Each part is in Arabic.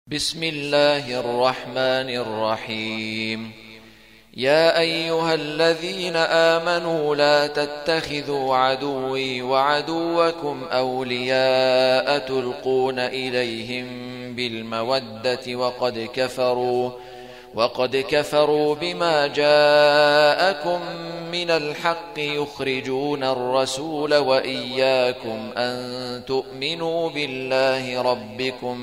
بسم الله الرحمن الرحيم. يا أيها الذين آمنوا لا تتخذوا عدوي وعدوكم أولياء تلقون إليهم بالمودة وقد كفروا بما جاءكم من الحق يخرجون الرسول وإياكم أن تؤمنوا بالله ربكم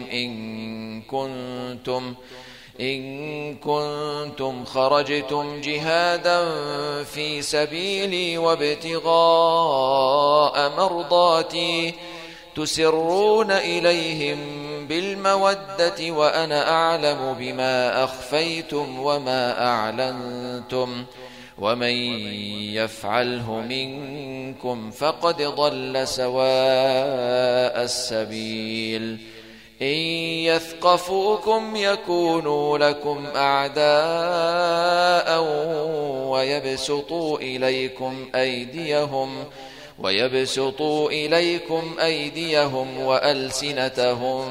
إن كنتم خرجتم جهادا في سبيلي وابتغاء مرضاتي تسرون إليهم بالمودة وأنا أعلم بما أخفيتم وما أعلنتم ومن يفعله منكم فقد ضل سواء السبيل. إن يثقفوكم يكونوا لكم أعداء ويبسطوا إليكم أيديهم وألسنتهم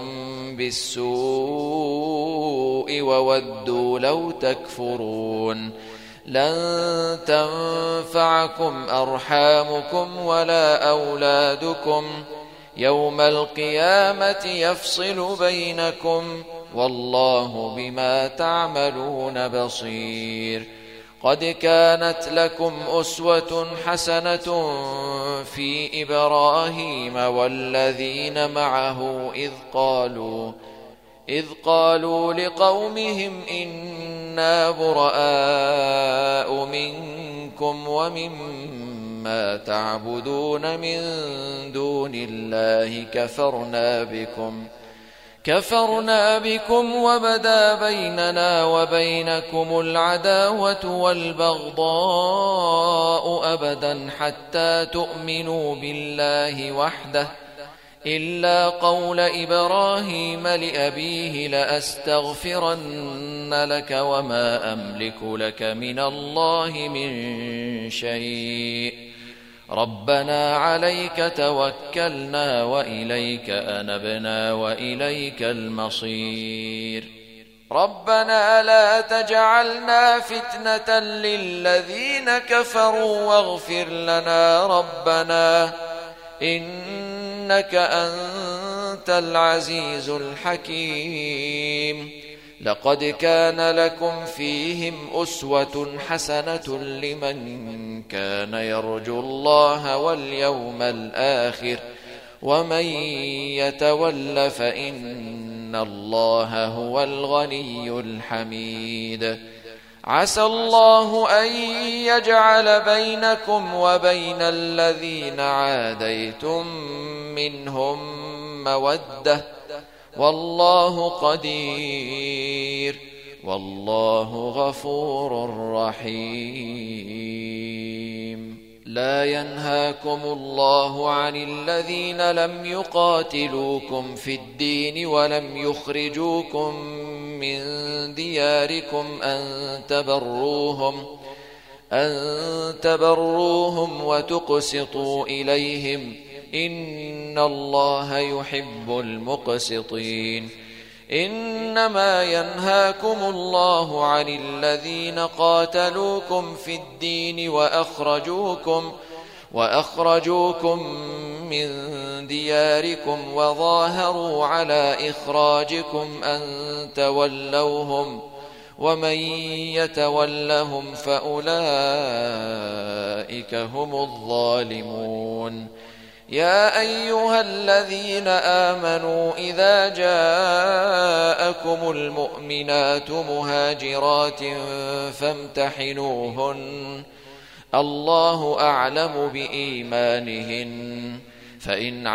بالسوء وودوا لو تكفرون. لن تنفعكم أرحامكم ولا أولادكم يوم القيامة يفصل بينكم والله بما تعملون بصير. قد كانت لكم أسوة حسنة في إبراهيم والذين معه إذ قالوا لقومهم إنا براء منكم ومما تعبدون من دون الله كفرنا بكم وبدا بيننا وبينكم العداوة والبغضاء أبدا حتى تؤمنوا بالله وحده إلا قول إبراهيم لأبيه لأستغفرن لك وما أملك لك من الله من شيء ربنا عليك توكلنا وإليك أنبنا وإليك المصير. ربنا لا تجعلنا فتنة للذين كفروا واغفر لنا ربنا إنك أنت العزيز الحكيم. لقد كان لكم فيهم أسوة حسنة لمن كان يرجو الله واليوم الآخر ومن يتول فإن الله هو الغني الحميد. عسى الله أن يجعل بينكم وبين الذين عاديتم منهم مودة والله قدير والله غفور رحيم. لا ينهاكم الله عن الذين لم يقاتلوكم في الدين ولم يخرجوكم من دياركم أن تبروهم وتقسطوا إليهم إن الله يحب المقسطين. إنما ينهاكم الله عن الذين قاتلوكم في الدين وأخرجوكم من دياركم وظاهروا على إخراجكم أن تولوهم ومن يتولهم فأولئك هم الظالمون. يا أيها الذين آمنوا إذا جاءكم المؤمنات مهاجرات فامتحنوهن الله أعلم بإيمانهن فإن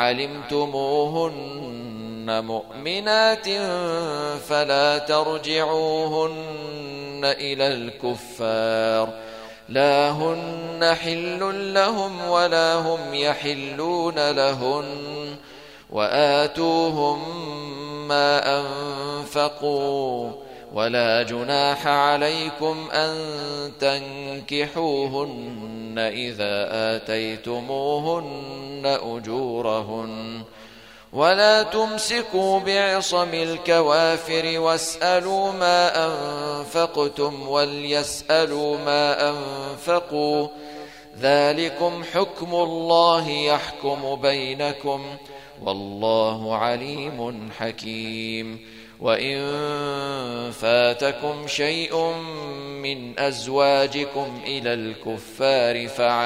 علمتموهن مؤمنات فلا ترجعوهن إلى الكفار لا هن حل لهم ولا هم يحلون لهن وآتوهم ما أنفقوا ولا جناح عليكم أن تنكحوهن إذا آتيتموهن أجورهن ولا تمسكوا بعصم الكوافر واسألوا ما أنفقتم وليسألوا ما أنفقوا ذلكم حكم الله يحكم بينكم والله عليم حكيم وإن فاتكم شيء من أزواجكم إلى الكفار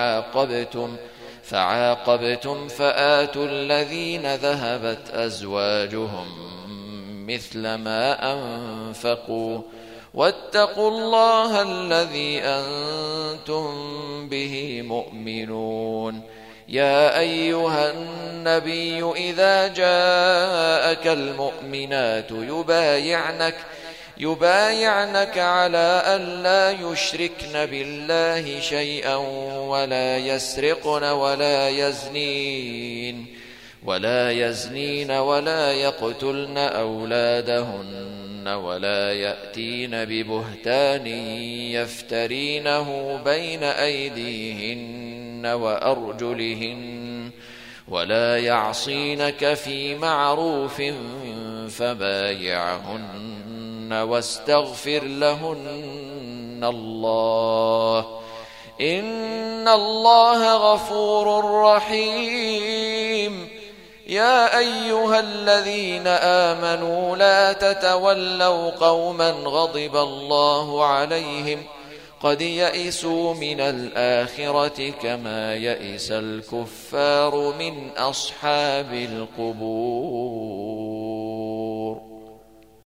فعاقبتم فآتوا الذين ذهبت أزواجهم مثل ما أنفقوا واتقوا الله الذي أنتم به مؤمنون يا أيها النبي إذا جاءك المؤمنات يبايعنك على أن لا يشركن بالله شيئا ولا يسرقن ولا يزنين ولا يقتلن أولادهن ولا يأتين ببهتان يفترينه بين أيديهن وأرجلهن ولا يعصينك في معروف فبايعهن واستغفر لهن الله إن الله غفور رحيم يا أيها الذين آمنوا لا تتولوا قوما غضب الله عليهم قد يئسوا من الآخرة كما يئس الكفار من أصحاب القبور.